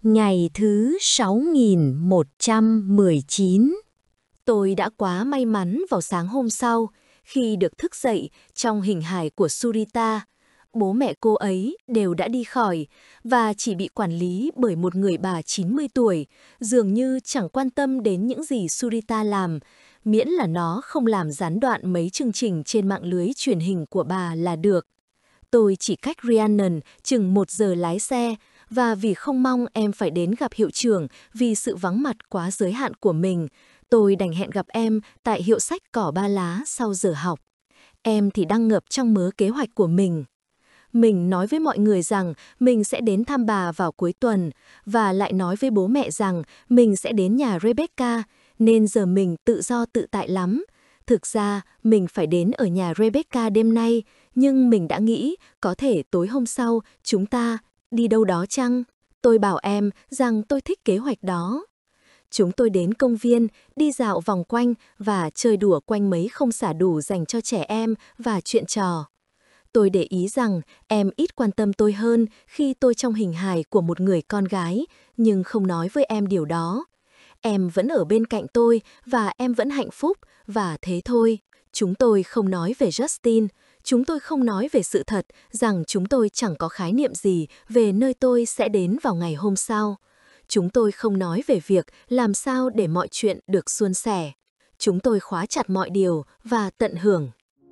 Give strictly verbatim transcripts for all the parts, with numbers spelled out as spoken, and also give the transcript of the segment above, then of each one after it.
Ngày thứ sáu nghìn một trăm mười chín. Tôi đã quá may mắn vào sáng hôm sau khi được thức dậy trong hình hài của Surita. Bố mẹ cô ấy đều đã đi khỏi và chỉ bị quản lý bởi một người bà chín mươi tuổi, dường như chẳng quan tâm đến những gì Surita làm, miễn là nó không làm gián đoạn mấy chương trình trên mạng lưới truyền hình của bà là được. Tôi chỉ cách Rhiannon chừng một giờ lái xe, và vì không mong em phải đến gặp hiệu trưởng vì sự vắng mặt quá giới hạn của mình, tôi đành hẹn gặp em tại hiệu sách Cỏ Ba Lá sau giờ học. Em thì đang ngập trong mớ kế hoạch của mình. Mình nói với mọi người rằng mình sẽ đến thăm bà vào cuối tuần, và lại nói với bố mẹ rằng mình sẽ đến nhà Rebecca, nên giờ mình tự do tự tại lắm. Thực ra, mình phải đến ở nhà Rebecca đêm nay, nhưng mình đã nghĩ có thể tối hôm sau chúng ta đi đâu đó chăng? Tôi bảo em rằng tôi thích kế hoạch đó. Chúng tôi đến công viên, đi dạo vòng quanh và chơi đùa quanh mấy không xả đủ dành cho trẻ em và chuyện trò. Tôi để ý rằng em ít quan tâm tôi hơn khi tôi trong hình hài của một người con gái, nhưng không nói với em điều đó. Em vẫn ở bên cạnh tôi và em vẫn hạnh phúc, và thế thôi. Chúng tôi không nói về Justin, chúng tôi không nói về sự thật rằng chúng tôi chẳng có khái niệm gì về nơi tôi sẽ đến vào ngày hôm sau. Chúng tôi không nói về việc làm sao để mọi chuyện được suôn sẻ. Chúng tôi khóa chặt mọi điều và tận hưởng.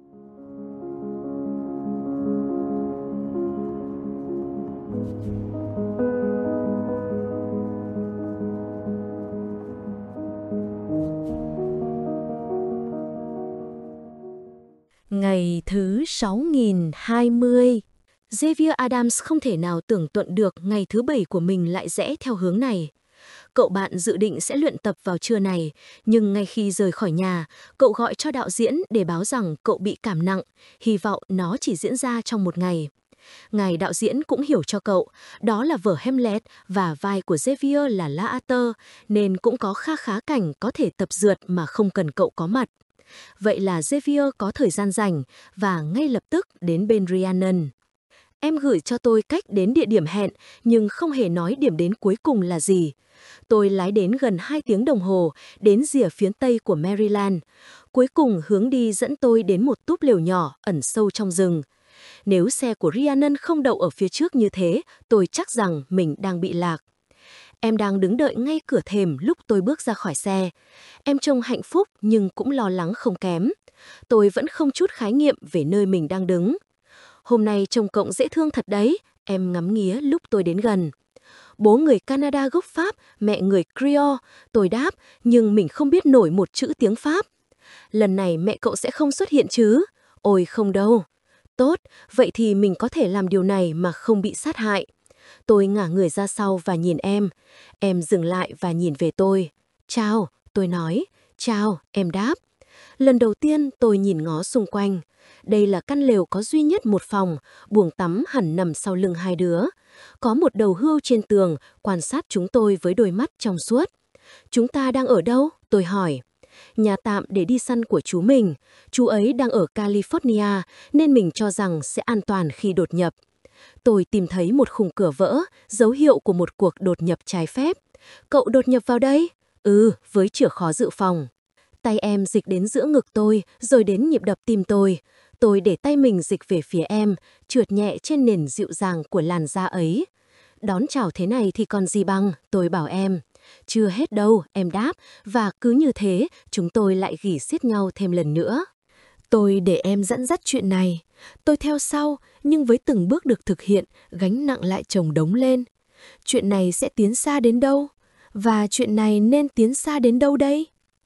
Ngày thứ sáu nghìn hai mươi. Xavier Adams không thể nào tưởng tượng được ngày thứ bảy của mình lại rẽ theo hướng này. Cậu bạn dự định sẽ luyện tập vào trưa này, nhưng ngay khi rời khỏi nhà, cậu gọi cho đạo diễn để báo rằng cậu bị cảm nặng, hy vọng nó chỉ diễn ra trong một ngày. Ngài đạo diễn cũng hiểu cho cậu, đó là vở Hamlet và vai của Xavier là La Arthur, nên cũng có kha khá cảnh có thể tập dượt mà không cần cậu có mặt. Vậy là Xavier có thời gian rảnh và ngay lập tức đến bên Rhiannon. Em gửi cho tôi cách đến địa điểm hẹn, nhưng không hề nói điểm đến cuối cùng là gì. Tôi lái đến gần hai tiếng đồng hồ, đến rìa phía tây của Maryland. Cuối cùng hướng đi dẫn tôi đến một túp lều nhỏ ẩn sâu trong rừng. Nếu xe của Rhiannon không đậu ở phía trước như thế, tôi chắc rằng mình đang bị lạc. Em đang đứng đợi ngay cửa thềm lúc tôi bước ra khỏi xe. Em trông hạnh phúc nhưng cũng lo lắng không kém. Tôi vẫn không chút khái niệm về nơi mình đang đứng. Hôm nay trông cậu dễ thương thật đấy, em ngắm nghía lúc tôi đến gần. Bố người Canada gốc Pháp, mẹ người Creole, tôi đáp, nhưng mình không biết nổi một chữ tiếng Pháp. Lần này mẹ cậu sẽ không xuất hiện chứ? Ôi không đâu. Tốt, vậy thì mình có thể làm điều này mà không bị sát hại. Tôi ngả người ra sau và nhìn em. Em dừng lại và nhìn về tôi. Chào, tôi nói. Chào, em đáp. Lần đầu tiên tôi nhìn ngó xung quanh. Đây là căn lều có duy nhất một phòng, buồng tắm hẳn nằm sau lưng hai đứa. Có một đầu hươu trên tường, quan sát chúng tôi với đôi mắt trong suốt. Chúng ta đang ở đâu? Tôi hỏi. Nhà tạm để đi săn của chú mình. Chú ấy đang ở California, nên mình cho rằng sẽ an toàn khi đột nhập. Tôi tìm thấy một khung cửa vỡ, dấu hiệu của một cuộc đột nhập trái phép. Cậu đột nhập vào đây? Ừ, với chìa khóa dự phòng. Tay em dịch đến giữa ngực tôi, rồi đến nhịp đập tim tôi. Tôi để tay mình dịch về phía em, trượt nhẹ trên nền dịu dàng của làn da ấy. Đón chào thế này thì còn gì bằng, tôi bảo em. Chưa hết đâu, em đáp, và cứ như thế, chúng tôi lại ghì xiết nhau thêm lần nữa. Tôi để em dẫn dắt chuyện này. Tôi theo sau, nhưng với từng bước được thực hiện, gánh nặng lại chồng đống lên. Chuyện này sẽ tiến xa đến đâu? Và chuyện này nên tiến xa đến đâu đây?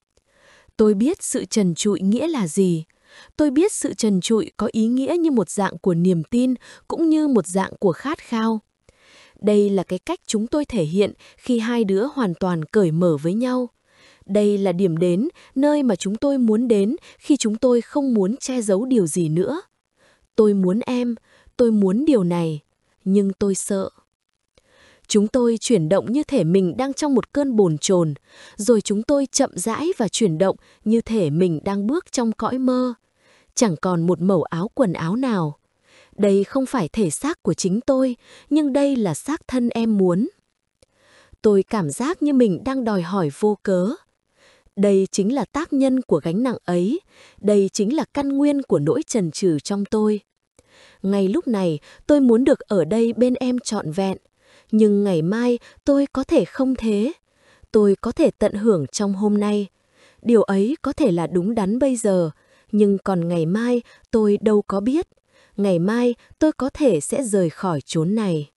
Tôi biết sự trần trụi nghĩa là gì. Tôi biết sự trần trụi có ý nghĩa như một dạng của niềm tin, cũng như một dạng của khát khao. Đây là cái cách chúng tôi thể hiện khi hai đứa hoàn toàn cởi mở với nhau. Đây là điểm đến, nơi mà chúng tôi muốn đến khi chúng tôi không muốn che giấu điều gì nữa. Tôi muốn em, tôi muốn điều này, nhưng tôi sợ. Chúng tôi chuyển động như thể mình đang trong một cơn bồn chồn, rồi chúng tôi chậm rãi và chuyển động như thể mình đang bước trong cõi mơ. Chẳng còn một mẩu áo quần áo nào. Đây không phải thể xác của chính tôi, nhưng đây là xác thân em muốn. Tôi cảm giác như mình đang đòi hỏi vô cớ. Đây chính là tác nhân của gánh nặng ấy, đây chính là căn nguyên của nỗi chần chừ trong tôi. Ngay lúc này, tôi muốn được ở đây bên em trọn vẹn, nhưng ngày mai tôi có thể không thế. Tôi có thể tận hưởng trong hôm nay. Điều ấy có thể là đúng đắn bây giờ, nhưng còn ngày mai tôi đâu có biết. Ngày mai tôi có thể sẽ rời khỏi chốn này.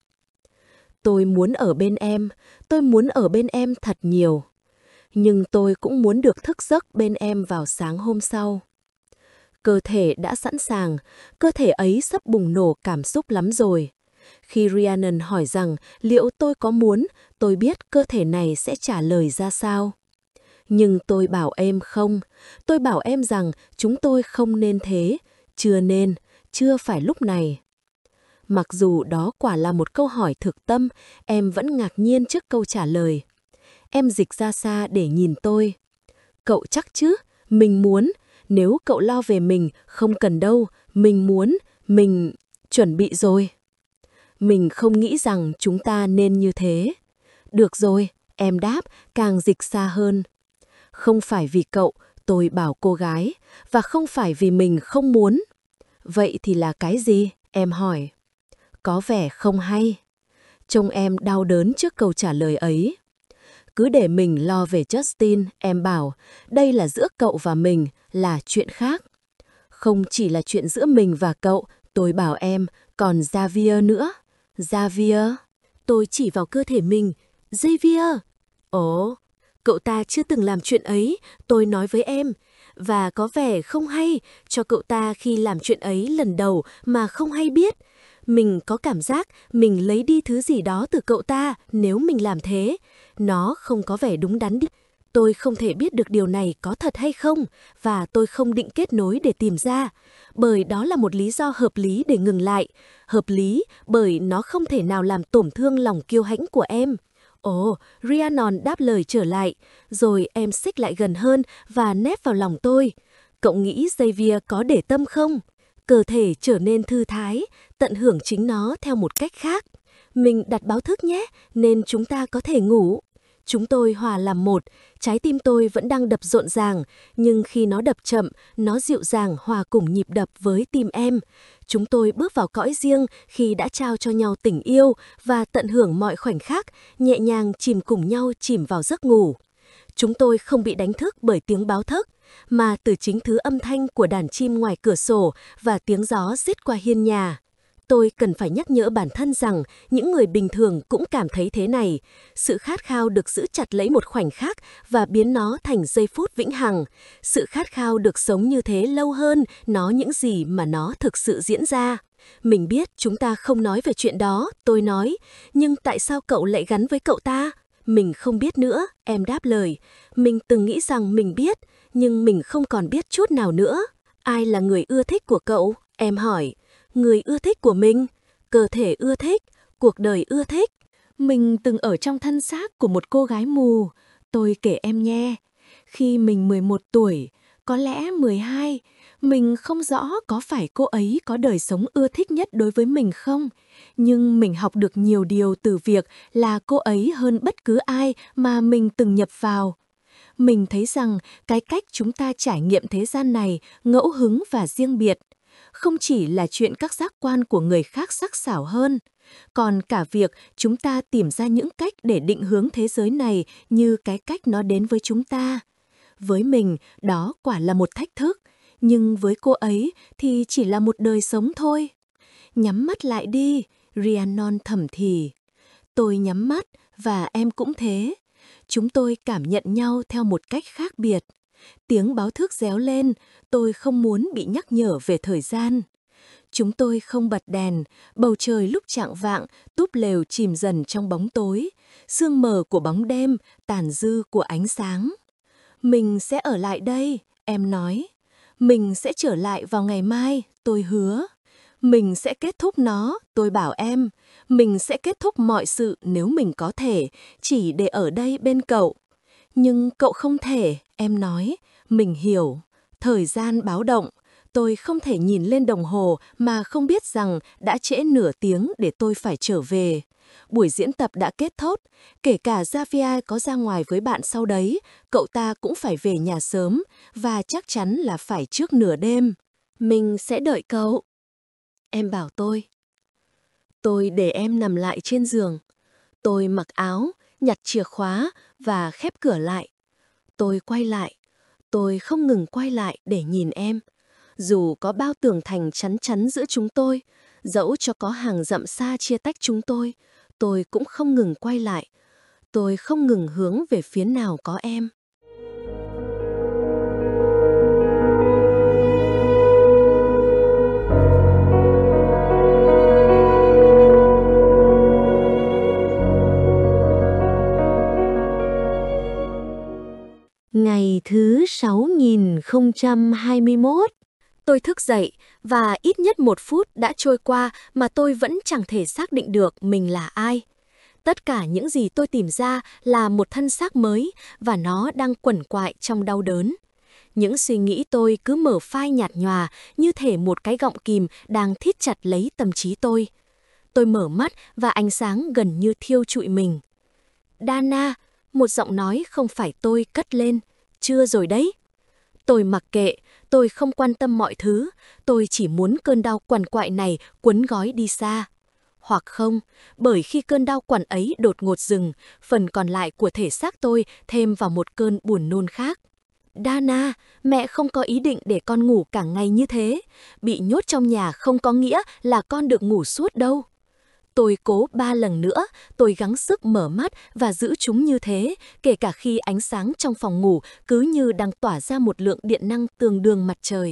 Tôi muốn ở bên em, tôi muốn ở bên em thật nhiều. Nhưng tôi cũng muốn được thức giấc bên em vào sáng hôm sau. Cơ thể đã sẵn sàng, cơ thể ấy sắp bùng nổ cảm xúc lắm rồi. Khi Rhiannon hỏi rằng liệu tôi có muốn, tôi biết cơ thể này sẽ trả lời ra sao. Nhưng tôi bảo em không, tôi bảo em rằng chúng tôi không nên thế, chưa nên, chưa phải lúc này. Mặc dù đó quả là một câu hỏi thực tâm, em vẫn ngạc nhiên trước câu trả lời. Em dịch ra xa để nhìn tôi. Cậu chắc chứ, mình muốn, nếu cậu lo về mình, không cần đâu, mình muốn, mình chuẩn bị rồi. Mình không nghĩ rằng chúng ta nên như thế. Được rồi, em đáp, càng dịch xa hơn. Không phải vì cậu, tôi bảo cô gái, và không phải vì mình không muốn. Vậy thì là cái gì? Em hỏi. Có vẻ không hay. Trông em đau đớn trước câu trả lời ấy. Cứ để mình lo về Justin, em bảo, đây là giữa cậu và mình, là chuyện khác. Không chỉ là chuyện giữa mình và cậu, tôi bảo em, còn Xavier nữa. Xavier? Tôi chỉ vào cơ thể mình. Xavier! Ồ, cậu ta chưa từng làm chuyện ấy, tôi nói với em. Và có vẻ không hay cho cậu ta khi làm chuyện ấy lần đầu mà không hay biết. Mình có cảm giác mình lấy đi thứ gì đó từ cậu ta nếu mình làm thế. Nó không có vẻ đúng đắn đi. Tôi không thể biết được điều này có thật hay không, và tôi không định kết nối để tìm ra, bởi đó là một lý do hợp lý để ngừng lại. Hợp lý bởi nó không thể nào làm tổn thương lòng kiêu hãnh của em. Ồ, Rhiannon đáp lời trở lại, rồi em xích lại gần hơn và nép vào lòng tôi. Cậu nghĩ Xavier có để tâm không? Cơ thể trở nên thư thái, tận hưởng chính nó theo một cách khác. Mình đặt báo thức nhé, nên chúng ta có thể ngủ. Chúng tôi hòa làm một, trái tim tôi vẫn đang đập rộn ràng, nhưng khi nó đập chậm, nó dịu dàng hòa cùng nhịp đập với tim em. Chúng tôi bước vào cõi riêng khi đã trao cho nhau tình yêu và tận hưởng mọi khoảnh khắc, nhẹ nhàng chìm cùng nhau chìm vào giấc ngủ. Chúng tôi không bị đánh thức bởi tiếng báo thức, mà từ chính thứ âm thanh của đàn chim ngoài cửa sổ và tiếng gió rít qua hiên nhà. Tôi cần phải nhắc nhở bản thân rằng những người bình thường cũng cảm thấy thế này. Sự khát khao được giữ chặt lấy một khoảnh khắc và biến nó thành giây phút vĩnh hằng. Sự khát khao được sống như thế lâu hơn nó những gì mà nó thực sự diễn ra. Mình biết chúng ta không nói về chuyện đó, tôi nói. Nhưng tại sao cậu lại gắn với cậu ta? Mình không biết nữa, em đáp lời. Mình từng nghĩ rằng mình biết, nhưng mình không còn biết chút nào nữa. Ai là người ưa thích của cậu? Em hỏi. Người ưa thích của mình, cơ thể ưa thích, cuộc đời ưa thích. Mình từng ở trong thân xác của một cô gái mù. Tôi kể em nghe. Khi mình mười một tuổi, có lẽ mười hai, mình không rõ có phải cô ấy có đời sống ưa thích nhất đối với mình không. Nhưng mình học được nhiều điều từ việc là cô ấy hơn bất cứ ai mà mình từng nhập vào. Mình thấy rằng cái cách chúng ta trải nghiệm thế gian này ngẫu hứng và riêng biệt. Không chỉ là chuyện các giác quan của người khác sắc sảo hơn, còn cả việc chúng ta tìm ra những cách để định hướng thế giới này như cái cách nó đến với chúng ta. Với mình, đó quả là một thách thức, nhưng với cô ấy thì chỉ là một đời sống thôi. Nhắm mắt lại đi, Rhiannon thầm thì. Tôi nhắm mắt và em cũng thế. Chúng tôi cảm nhận nhau theo một cách khác biệt. Tiếng báo thức réo lên, tôi không muốn bị nhắc nhở về thời gian. Chúng tôi không bật đèn, bầu trời lúc chạng vạng, túp lều chìm dần trong bóng tối, sương mờ của bóng đêm, tàn dư của ánh sáng. Mình sẽ ở lại đây, em nói. Mình sẽ trở lại vào ngày mai, tôi hứa. Mình sẽ kết thúc nó, tôi bảo em. Mình sẽ kết thúc mọi sự nếu mình có thể, chỉ để ở đây bên cậu. Nhưng cậu không thể, em nói. Mình hiểu. Thời gian báo động. Tôi không thể nhìn lên đồng hồ mà không biết rằng đã trễ nửa tiếng để tôi phải trở về. Buổi diễn tập đã kết thúc, kể cả Xavier có ra ngoài với bạn sau đấy, cậu ta cũng phải về nhà sớm, và chắc chắn là phải trước nửa đêm. Mình sẽ đợi cậu. Em bảo tôi. Tôi để em nằm lại trên giường. Tôi mặc áo, nhặt chìa khóa và khép cửa lại. Tôi quay lại. Tôi không ngừng quay lại để nhìn em. Dù có bao tường thành chắn chắn giữa chúng tôi, dẫu cho có hàng dặm xa chia tách chúng tôi, tôi cũng không ngừng quay lại. Tôi không ngừng hướng về phía nào có em. Ngày thứ sáu nghìn không trăm hai mươi mốt. Tôi thức dậy và ít nhất một phút đã trôi qua mà tôi vẫn chẳng thể xác định được mình là ai. Tất cả những gì tôi tìm ra là một thân xác mới và nó đang quằn quại trong đau đớn. Những suy nghĩ tôi cứ mở phai nhạt nhòa như thể một cái gọng kìm đang thít chặt lấy tâm trí tôi. Tôi mở mắt và ánh sáng gần như thiêu trụi mình. Dana, một giọng nói không phải tôi cất lên. Chưa rồi đấy. Tôi mặc kệ, tôi không quan tâm mọi thứ, tôi chỉ muốn cơn đau quằn quại này cuốn gói đi xa. Hoặc không, bởi khi cơn đau quằn ấy đột ngột dừng, phần còn lại của thể xác tôi thêm vào một cơn buồn nôn khác. Dana, mẹ không có ý định để con ngủ cả ngày như thế. Bị nhốt trong nhà không có nghĩa là con được ngủ suốt đâu. Tôi cố ba lần nữa, tôi gắng sức mở mắt và giữ chúng như thế, kể cả khi ánh sáng trong phòng ngủ cứ như đang tỏa ra một lượng điện năng tương đương mặt trời.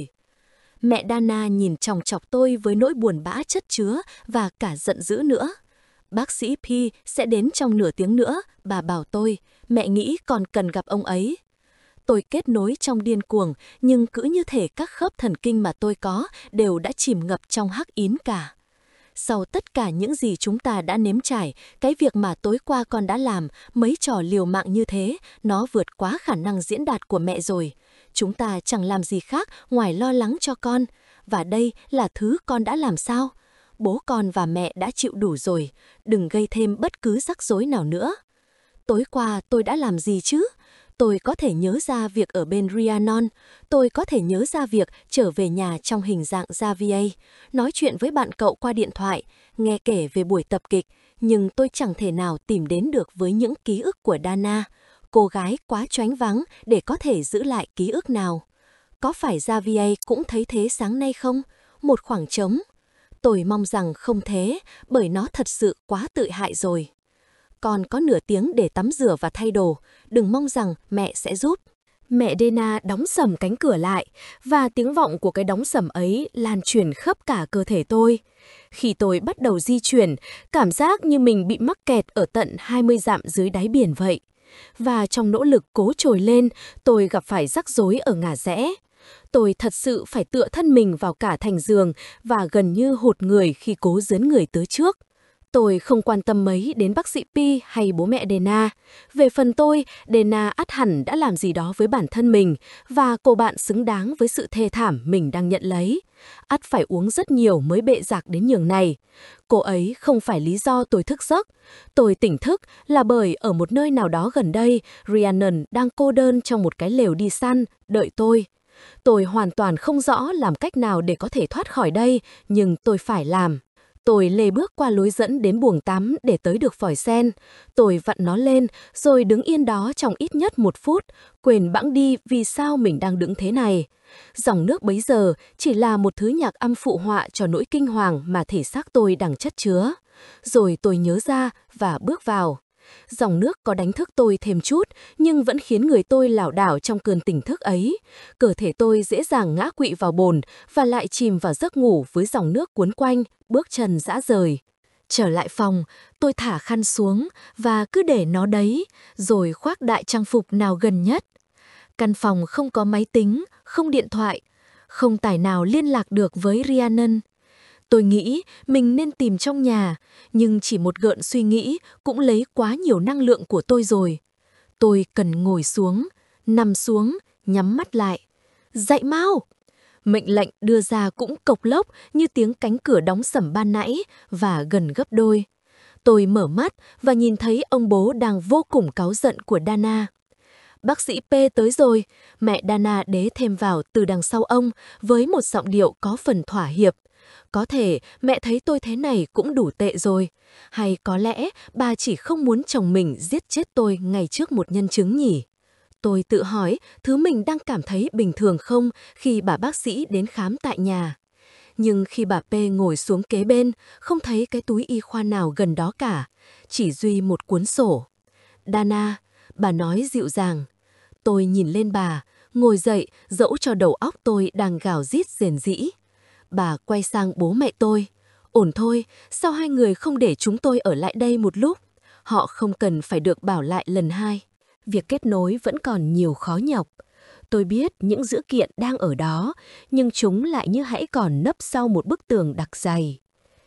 Mẹ Dana nhìn chòng chọc tôi với nỗi buồn bã chất chứa và cả giận dữ nữa. Bác sĩ P sẽ đến trong nửa tiếng nữa, bà bảo tôi, mẹ nghĩ còn cần gặp ông ấy. Tôi kết nối trong điên cuồng, nhưng cứ như thể các khớp thần kinh mà tôi có đều đã chìm ngập trong hắc ín cả. Sau tất cả những gì chúng ta đã nếm trải, cái việc mà tối qua con đã làm, mấy trò liều mạng như thế, nó vượt quá khả năng diễn đạt của mẹ rồi. Chúng ta chẳng làm gì khác ngoài lo lắng cho con. Và đây là thứ con đã làm sao? Bố con và mẹ đã chịu đủ rồi, đừng gây thêm bất cứ rắc rối nào nữa. Tối qua tôi đã làm gì chứ? Tôi có thể nhớ ra việc ở bên Rhiannon, tôi có thể nhớ ra việc trở về nhà trong hình dạng Xavier, nói chuyện với bạn cậu qua điện thoại, nghe kể về buổi tập kịch, nhưng tôi chẳng thể nào tìm đến được với những ký ức của Dana, cô gái quá choáng váng để có thể giữ lại ký ức nào. Có phải Xavier cũng thấy thế sáng nay không? Một khoảng trống. Tôi mong rằng không thế, bởi nó thật sự quá tự hại rồi. Còn có nửa tiếng để tắm rửa và thay đồ, đừng mong rằng mẹ sẽ giúp. Mẹ Dana đóng sầm cánh cửa lại, và tiếng vọng của cái đóng sầm ấy lan truyền khắp cả cơ thể tôi. Khi tôi bắt đầu di chuyển, cảm giác như mình bị mắc kẹt ở tận hai mươi dặm dưới đáy biển vậy. Và trong nỗ lực cố trồi lên, tôi gặp phải rắc rối ở ngả rẽ. Tôi thật sự phải tựa thân mình vào cả thành giường và gần như hụt người khi cố dướn người tới trước. Tôi không quan tâm mấy đến bác sĩ P hay bố mẹ Dana. Về phần tôi, Dana ắt hẳn đã làm gì đó với bản thân mình và cô bạn xứng đáng với sự thê thảm mình đang nhận lấy. Ắt phải uống rất nhiều mới bệ rạc đến nhường này. Cô ấy không phải lý do tôi thức giấc. Tôi tỉnh thức là bởi ở một nơi nào đó gần đây, Rhiannon đang cô đơn trong một cái lều đi săn, đợi tôi. Tôi hoàn toàn không rõ làm cách nào để có thể thoát khỏi đây, nhưng tôi phải làm. Tôi lê bước qua lối dẫn đến buồng tắm để tới được vòi sen. Tôi vặn nó lên, rồi đứng yên đó trong ít nhất một phút, quên bẵng đi vì sao mình đang đứng thế này. Dòng nước bấy giờ chỉ là một thứ nhạc âm phụ họa cho nỗi kinh hoàng mà thể xác tôi đang chất chứa. Rồi tôi nhớ ra và bước vào. Dòng nước có đánh thức tôi thêm chút, nhưng vẫn khiến người tôi lảo đảo trong cơn tỉnh thức ấy. Cơ thể tôi dễ dàng ngã quỵ vào bồn và lại chìm vào giấc ngủ với dòng nước cuốn quanh, bước chân rã rời. Trở lại phòng, tôi thả khăn xuống và cứ để nó đấy, rồi khoác đại trang phục nào gần nhất. Căn phòng không có máy tính, không điện thoại, không tài nào liên lạc được với Rhiannon. Tôi nghĩ mình nên tìm trong nhà, nhưng chỉ một gợn suy nghĩ cũng lấy quá nhiều năng lượng của tôi rồi. Tôi cần ngồi xuống, nằm xuống, nhắm mắt lại. Dậy mau! Mệnh lệnh đưa ra cũng cộc lốc như tiếng cánh cửa đóng sầm ban nãy và gần gấp đôi. Tôi mở mắt và nhìn thấy ông bố đang vô cùng cáu giận của Dana. Bác sĩ P tới rồi, mẹ Dana đế thêm vào từ đằng sau ông với một giọng điệu có phần thỏa hiệp. Có thể mẹ thấy tôi thế này cũng đủ tệ rồi. Hay có lẽ bà chỉ không muốn chồng mình giết chết tôi ngay trước một nhân chứng nhỉ? Tôi tự hỏi thứ mình đang cảm thấy bình thường không khi bà bác sĩ đến khám tại nhà. Nhưng khi bà P ngồi xuống kế bên, không thấy cái túi y khoa nào gần đó cả, chỉ duy một cuốn sổ. Dana, bà nói dịu dàng. Tôi nhìn lên bà, ngồi dậy dẫu cho đầu óc tôi đang gào rít rền rĩ. Bà quay sang bố mẹ tôi. Ổn thôi, sao hai người không để chúng tôi ở lại đây một lúc? Họ không cần phải được bảo lại lần hai. Việc kết nối vẫn còn nhiều khó nhọc. Tôi biết những dữ kiện đang ở đó, nhưng chúng lại như hãy còn nấp sau một bức tường đặc dày.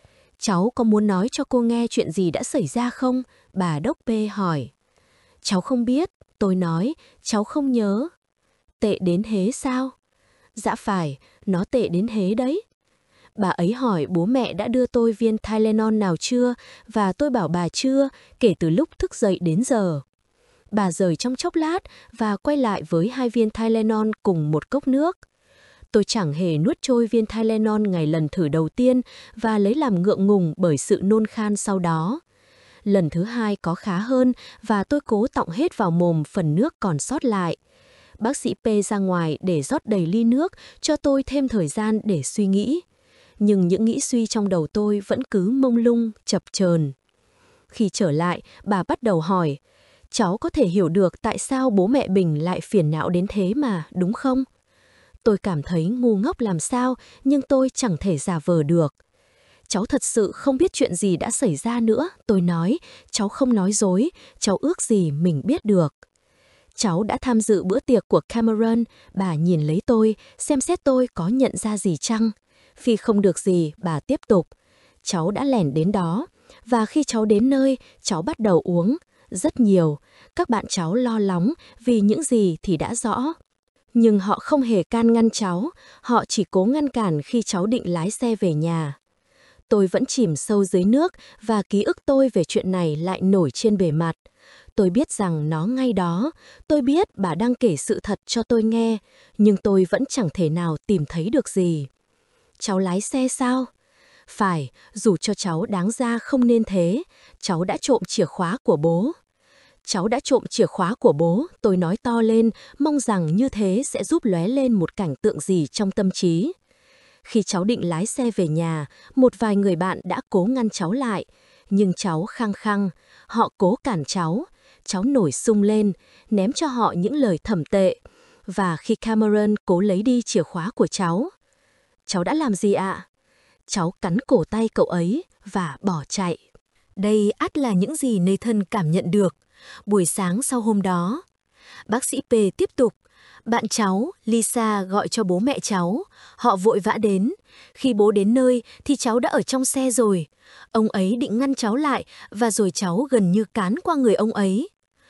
Cháu có muốn nói cho cô nghe chuyện gì đã xảy ra không? Bà Đốc P hỏi. Cháu không biết, tôi nói, cháu không nhớ. Tệ đến hế sao? Dạ phải, nó tệ đến hế đấy. Bà ấy hỏi bố mẹ đã đưa tôi viên Tylenol nào chưa, và tôi bảo bà chưa, kể từ lúc thức dậy đến giờ. Bà rời trong chốc lát và quay lại với hai viên Tylenol cùng một cốc nước. Tôi chẳng hề nuốt trôi viên Tylenol ngày lần thử đầu tiên và lấy làm ngượng ngùng bởi sự nôn khan sau đó. Lần thứ hai có khá hơn và tôi cố tọng hết vào mồm phần nước còn sót lại. Bác sĩ P ra ngoài để rót đầy ly nước cho tôi thêm thời gian để suy nghĩ. Nhưng những nghĩ suy trong đầu tôi vẫn cứ mông lung, chập chờn. Khi trở lại, bà bắt đầu hỏi, cháu có thể hiểu được tại sao bố mẹ Bình lại phiền não đến thế mà, đúng không? Tôi cảm thấy ngu ngốc làm sao, nhưng tôi chẳng thể giả vờ được. Cháu thật sự không biết chuyện gì đã xảy ra nữa, tôi nói, cháu không nói dối, cháu ước gì mình biết được. Cháu đã tham dự bữa tiệc của Cameron, bà nhìn lấy tôi, xem xét tôi có nhận ra gì chăng. Khi không được gì, bà tiếp tục. Cháu đã lẻn đến đó, và khi cháu đến nơi, cháu bắt đầu uống. Rất nhiều, các bạn cháu lo lắng vì những gì thì đã rõ. Nhưng họ không hề can ngăn cháu, họ chỉ cố ngăn cản khi cháu định lái xe về nhà. Tôi vẫn chìm sâu dưới nước và ký ức tôi về chuyện này lại nổi trên bề mặt. Tôi biết rằng nó ngay đó, tôi biết bà đang kể sự thật cho tôi nghe, nhưng tôi vẫn chẳng thể nào tìm thấy được gì. Cháu lái xe sao? Phải, dù cho cháu đáng ra không nên thế, cháu đã trộm chìa khóa của bố. Cháu đã trộm chìa khóa của bố, tôi nói to lên, mong rằng như thế sẽ giúp lóe lên một cảnh tượng gì trong tâm trí. Khi cháu định lái xe về nhà, một vài người bạn đã cố ngăn cháu lại, nhưng cháu khăng khăng, họ cố cản cháu. Cháu nổi sung lên, ném cho họ những lời thậm tệ. Và khi Cameron cố lấy đi chìa khóa của cháu, cháu đã làm gì ạ? Cháu cắn cổ tay cậu ấy và bỏ chạy. Đây ắt là những gì Nathan cảm nhận được. Buổi sáng sau hôm đó, bác sĩ P tiếp tục. Bạn cháu, Lisa, gọi cho bố mẹ cháu. Họ vội vã đến. Khi bố đến nơi thì cháu đã ở trong xe rồi. Ông ấy định ngăn cháu lại và rồi cháu gần như cán qua người ông ấy.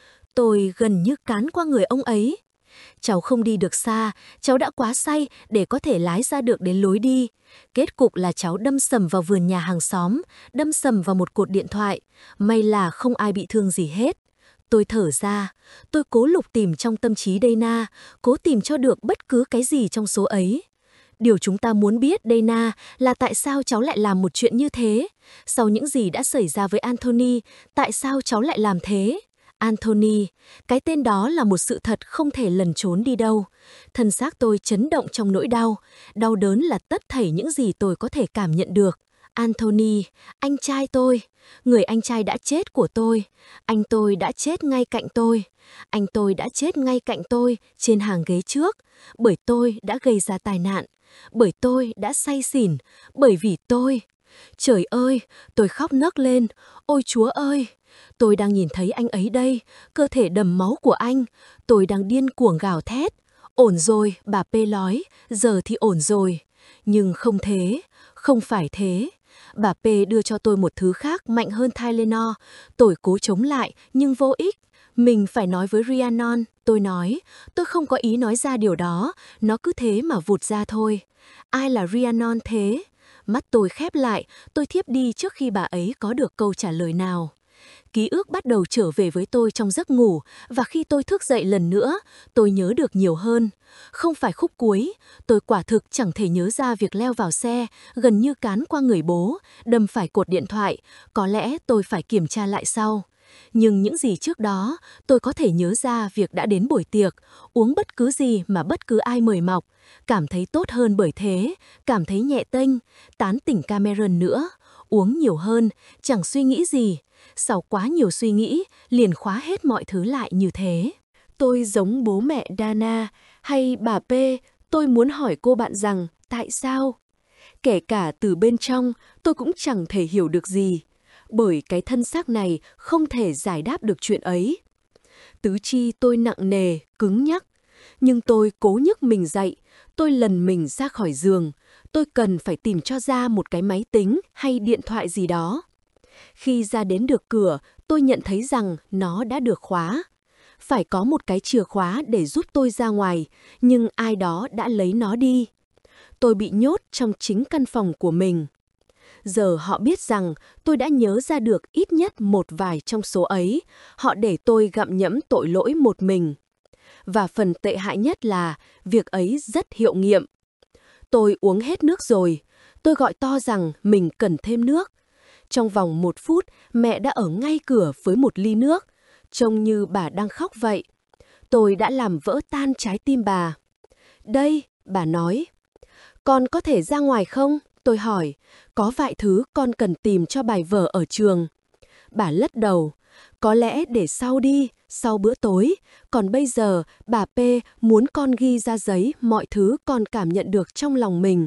Tôi gần như cán qua người ông ấy. Cháu không đi được xa, cháu đã quá say để có thể lái ra được đến lối đi. Kết cục là cháu đâm sầm vào vườn nhà hàng xóm, đâm sầm vào một cột điện thoại. May là không ai bị thương gì hết. Tôi thở ra, tôi cố lục tìm trong tâm trí Dana, cố tìm cho được bất cứ cái gì trong số ấy. Điều chúng ta muốn biết, Dana, là tại sao cháu lại làm một chuyện như thế? Sau những gì đã xảy ra với Anthony, tại sao cháu lại làm thế? Anthony, cái tên đó là một sự thật không thể lẩn trốn đi đâu. Thân xác tôi chấn động trong nỗi đau. Đau đớn là tất thảy những gì tôi có thể cảm nhận được. Anthony, anh trai tôi, người anh trai đã chết của tôi. Anh tôi đã chết ngay cạnh tôi. Anh tôi đã chết ngay cạnh tôi trên hàng ghế trước. Bởi tôi đã gây ra tai nạn. Bởi tôi đã say xỉn. Bởi vì tôi... Trời ơi, tôi khóc nấc lên. Ôi Chúa ơi! Tôi đang nhìn thấy anh ấy đây, cơ thể đầm máu của anh. Tôi đang điên cuồng gào thét. Ổn rồi, bà P nói, giờ thì ổn rồi. Nhưng không thế, không phải thế. Bà P đưa cho tôi một thứ khác mạnh hơn Tylenol. Tôi cố chống lại, nhưng vô ích. Mình phải nói với Rhiannon, tôi nói, tôi không có ý nói ra điều đó, nó cứ thế mà vụt ra thôi. Ai là Rhiannon thế? Mắt tôi khép lại, tôi thiếp đi trước khi bà ấy có được câu trả lời nào. Ký ức bắt đầu trở về với tôi trong giấc ngủ, và khi tôi thức dậy lần nữa, tôi nhớ được nhiều hơn. Không phải khúc cuối, tôi quả thực chẳng thể nhớ ra việc leo vào xe, gần như cán qua người bố, đâm phải cột điện thoại, có lẽ tôi phải kiểm tra lại sau. Nhưng những gì trước đó, tôi có thể nhớ ra việc đã đến buổi tiệc, uống bất cứ gì mà bất cứ ai mời mọc, cảm thấy tốt hơn bởi thế, cảm thấy nhẹ tênh, tán tỉnh Cameron nữa, uống nhiều hơn, chẳng suy nghĩ gì. Sau quá nhiều suy nghĩ, liền khóa hết mọi thứ lại như thế. Tôi giống bố mẹ Dana hay bà P, tôi muốn hỏi cô bạn rằng tại sao? Kể cả từ bên trong, tôi cũng chẳng thể hiểu được gì, bởi cái thân xác này không thể giải đáp được chuyện ấy. Tứ chi tôi nặng nề, cứng nhắc, nhưng tôi cố nhấc mình dậy, tôi lần mình ra khỏi giường, tôi cần phải tìm cho ra một cái máy tính hay điện thoại gì đó. Khi ra đến được cửa, tôi nhận thấy rằng nó đã được khóa. Phải có một cái chìa khóa để giúp tôi ra ngoài, nhưng ai đó đã lấy nó đi. Tôi bị nhốt trong chính căn phòng của mình. Giờ họ biết rằng tôi đã nhớ ra được ít nhất một vài trong số ấy. Họ để tôi gặm nhẫm tội lỗi một mình. Và phần tệ hại nhất là việc ấy rất hiệu nghiệm. Tôi uống hết nước rồi. Tôi gọi to rằng mình cần thêm nước. Trong vòng một phút, mẹ đã ở ngay cửa với một ly nước, trông như bà đang khóc vậy. Tôi đã làm vỡ tan trái tim bà. Đây, bà nói. Con có thể ra ngoài không? Tôi hỏi. Có vài thứ con cần tìm cho bài vở ở trường. Bà lắc đầu. Có lẽ để sau đi, sau bữa tối. Còn bây giờ, bà P muốn con ghi ra giấy mọi thứ con cảm nhận được trong lòng mình.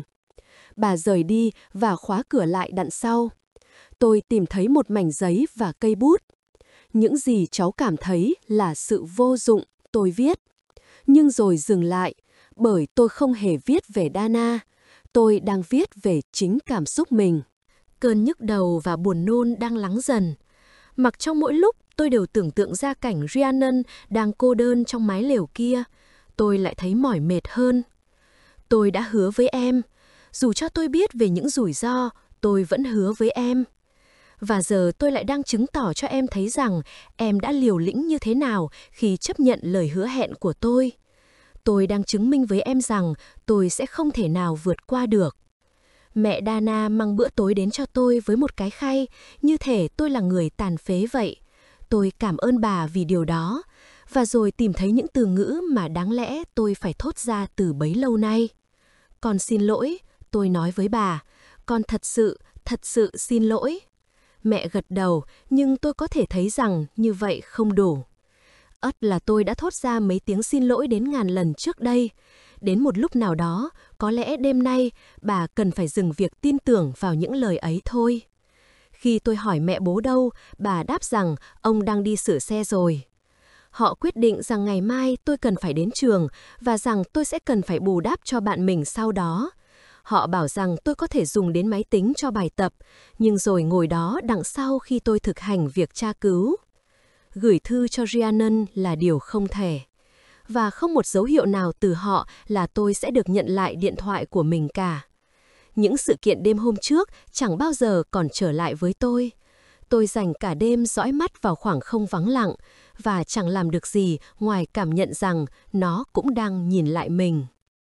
Bà rời đi và khóa cửa lại đằng sau. Tôi tìm thấy một mảnh giấy và cây bút. Những gì cháu cảm thấy là sự vô dụng, tôi viết. Nhưng rồi dừng lại, bởi tôi không hề viết về Dana. Tôi đang viết về chính cảm xúc mình. Cơn nhức đầu và buồn nôn đang lắng dần. Mặc trong mỗi lúc tôi đều tưởng tượng ra cảnh Rhiannon đang cô đơn trong mái lều kia. Tôi lại thấy mỏi mệt hơn. Tôi đã hứa với em. Dù cho tôi biết về những rủi ro, tôi vẫn hứa với em. Và giờ tôi lại đang chứng tỏ cho em thấy rằng em đã liều lĩnh như thế nào khi chấp nhận lời hứa hẹn của tôi. Tôi đang chứng minh với em rằng tôi sẽ không thể nào vượt qua được. Mẹ Dana mang bữa tối đến cho tôi với một cái khay, như thể tôi là người tàn phế vậy. Tôi cảm ơn bà vì điều đó, và rồi tìm thấy những từ ngữ mà đáng lẽ tôi phải thốt ra từ bấy lâu nay. Con xin lỗi, tôi nói với bà. Con thật sự, thật sự xin lỗi. Mẹ gật đầu, nhưng tôi có thể thấy rằng như vậy không đủ. Ắt là tôi đã thốt ra mấy tiếng xin lỗi đến ngàn lần trước đây. Đến một lúc nào đó, có lẽ đêm nay, bà cần phải dừng việc tin tưởng vào những lời ấy thôi. Khi tôi hỏi mẹ bố đâu, bà đáp rằng ông đang đi sửa xe rồi. Họ quyết định rằng ngày mai tôi cần phải đến trường và rằng tôi sẽ cần phải bù đắp cho bạn mình sau đó. Họ bảo rằng tôi có thể dùng đến máy tính cho bài tập, nhưng rồi ngồi đó đằng sau khi tôi thực hành việc tra cứu. Gửi thư cho Rhiannon là điều không thể. Và không một dấu hiệu nào từ họ là tôi sẽ được nhận lại điện thoại của mình cả. Những sự kiện đêm hôm trước chẳng bao giờ còn trở lại với tôi. Tôi dành cả đêm dõi mắt vào khoảng không vắng lặng và chẳng làm được gì ngoài cảm nhận rằng nó cũng đang nhìn lại mình.